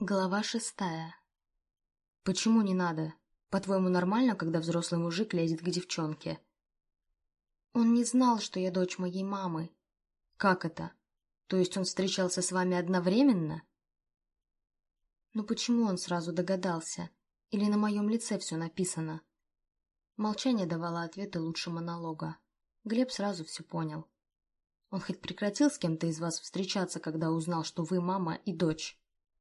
Глава 6. Почему не надо? По-твоему, нормально, когда взрослый мужик лезет к девчонке? Он не знал, что я дочь моей мамы. Как это? То есть он встречался с вами одновременно? Ну почему он сразу догадался? Или на моем лице все написано? Молчание давало ответы лучше монолога. Глеб сразу все понял. Он хоть прекратил с кем-то из вас встречаться, когда узнал, что вы мама и дочь?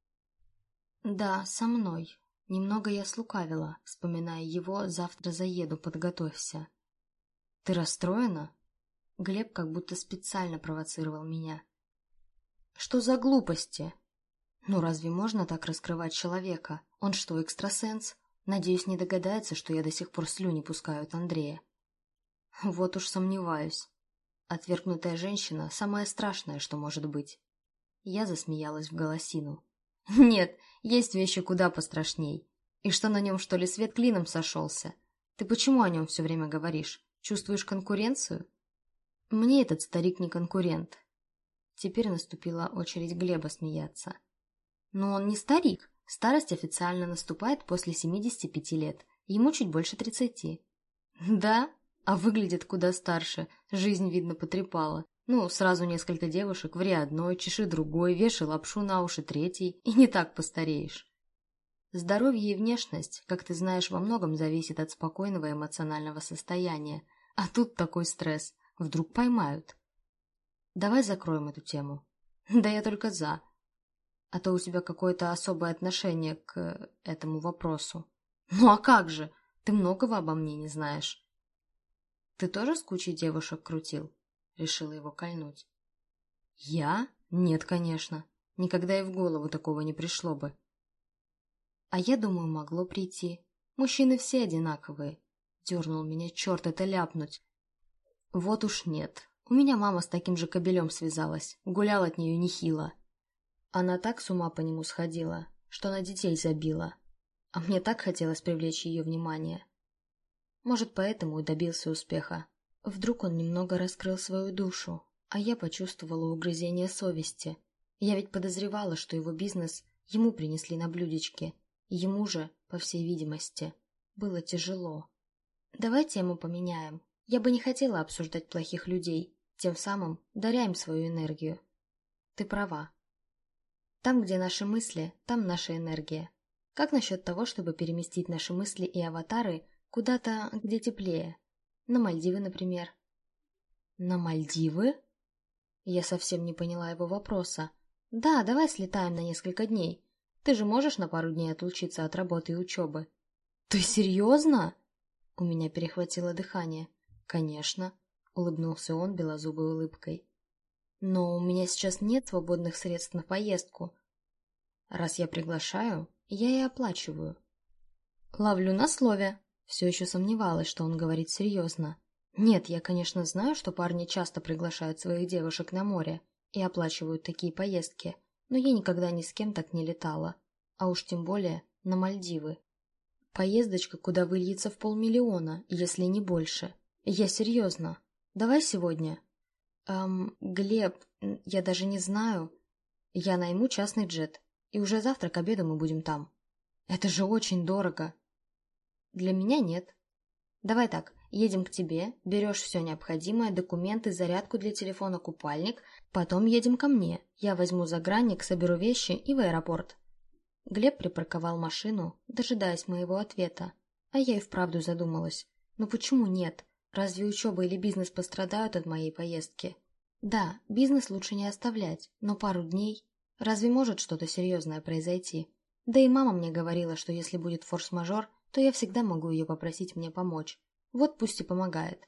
Да, со мной. Немного я слукавила, вспоминая его «завтра заеду, подготовься». Ты расстроена? Глеб как будто специально провоцировал меня. Что за глупости? Ну разве можно так раскрывать человека? Он что, экстрасенс? Надеюсь, не догадается, что я до сих пор слюни пускаю от Андрея. Вот уж сомневаюсь. Отвергнутая женщина – самое страшное, что может быть. Я засмеялась в голосину. Нет, есть вещи куда пострашней. И что на нем, что ли, свет клином сошелся? Ты почему о нем все время говоришь? Чувствуешь конкуренцию? Мне этот старик не конкурент. Теперь наступила очередь Глеба смеяться. Но он не старик. Старость официально наступает после 75 лет. Ему чуть больше 30. Да? А выглядит куда старше. Жизнь, видно, потрепала. Ну, сразу несколько девушек, ври одной, чеши другой, вешай лапшу на уши третьей, и не так постареешь. Здоровье и внешность, как ты знаешь, во многом зависит от спокойного эмоционального состояния. А тут такой стресс. Вдруг поймают. Давай закроем эту тему. Да я только за. А то у тебя какое-то особое отношение к этому вопросу. Ну а как же? Ты многого обо мне не знаешь. Ты тоже с кучей девушек крутил? Решила его кольнуть. Я? Нет, конечно. Никогда и в голову такого не пришло бы. А я думаю, могло прийти. Мужчины все одинаковые. Дернул меня черт это ляпнуть. Вот уж нет. У меня мама с таким же кобелем связалась. Гулял от нее нехило. Она так с ума по нему сходила, что на детей забила. А мне так хотелось привлечь ее внимание. Может, поэтому и добился успеха. Вдруг он немного раскрыл свою душу, а я почувствовала угрызение совести. Я ведь подозревала, что его бизнес ему принесли на блюдечке, и ему же, по всей видимости, было тяжело. Давай тему поменяем. Я бы не хотела обсуждать плохих людей, тем самым даря им свою энергию. Ты права. Там, где наши мысли, там наша энергия. Как насчет того, чтобы переместить наши мысли и аватары куда-то, где теплее? На Мальдивы, например. На Мальдивы? Я совсем не поняла его вопроса. Да, давай слетаем на несколько дней. Ты же можешь на пару дней отлучиться от работы и учебы? Ты серьезно? У меня перехватило дыхание. Конечно, улыбнулся он белозубой улыбкой. Но у меня сейчас нет свободных средств на поездку. Раз я приглашаю, я и оплачиваю. Ловлю на слове. Все еще сомневалась, что он говорит серьезно. Нет, я, конечно, знаю, что парни часто приглашают своих девушек на море и оплачивают такие поездки, но я никогда ни с кем так не летала, а уж тем более на Мальдивы. Поездочка, куда выльется в 500 000, если не больше. Я серьезно. Давай сегодня. Глеб, я даже не знаю. Я найму частный джет, и уже завтра к обеду мы будем там. Это же очень дорого. Для меня нет. Давай так, едем к тебе, берешь все необходимое, документы, зарядку для телефона, купальник, потом едем ко мне. Я возьму загранник, соберу вещи и в аэропорт. Глеб припарковал машину, дожидаясь моего ответа. А я и вправду задумалась. Ну почему нет? Разве учеба или бизнес пострадают от моей поездки? Да, бизнес лучше не оставлять, но пару дней. Разве может что-то серьезное произойти? Да и мама мне говорила, что если будет форс-мажор, то я всегда могу ее попросить мне помочь. Вот пусть и помогает.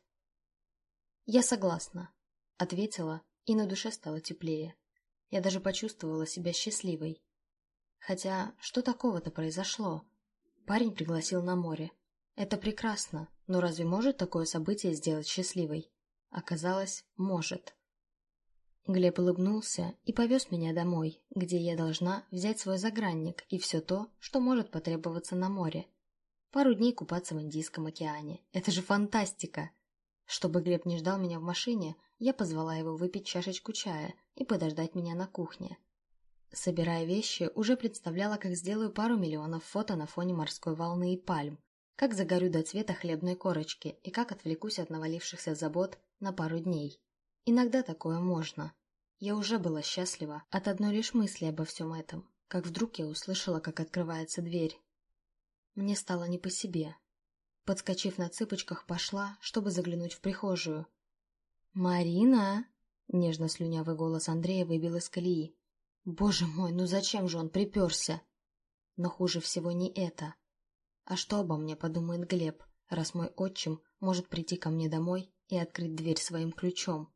Я согласна, ответила, и на душе стало теплее. Я даже почувствовала себя счастливой. Хотя, что такого-то произошло? Парень пригласил на море. Это прекрасно, но разве может такое событие сделать счастливой? Оказалось, может. Глеб улыбнулся и повез меня домой, где я должна взять свой загранник и все то, что может потребоваться на море. Пару дней купаться в Индийском океане. Это же фантастика! Чтобы Глеб не ждал меня в машине, я позвала его выпить чашечку чая и подождать меня на кухне. Собирая вещи, уже представляла, как сделаю пару миллионов фото на фоне морской волны и пальм, как загорю до цвета хлебной корочки и как отвлекусь от навалившихся забот на пару дней. Иногда такое можно. Я уже была счастлива от одной лишь мысли обо всем этом, как вдруг я услышала, как открывается дверь. Мне стало не по себе. Подскочив на цыпочках, пошла, чтобы заглянуть в прихожую. «Марина!» — нежно слюнявый голос Андрея выбил из колеи. «Боже мой, ну зачем же он приперся?» Но хуже всего не это. А что обо мне подумает Глеб, раз мой отчим может прийти ко мне домой и открыть дверь своим ключом?